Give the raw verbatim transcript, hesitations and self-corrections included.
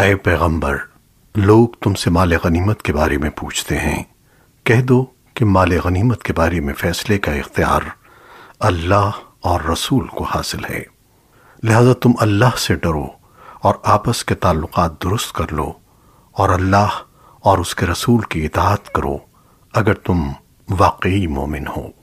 ऐ पैगंबर, लोग तुमसे माल गनीमत के बारे में पूछते हैं। कह दो कि माल गनीमत के बारे में फैसले का इख्तियार अल्लाह और रसूल को हासिल है। लिहाजा तुम अल्लाह से डरो और आपस के ताल्लुकात दुरुस्त कर लो और अल्लाह और उसके रसूल की इताअत करो अगर तुम वाकई मोमिन हो।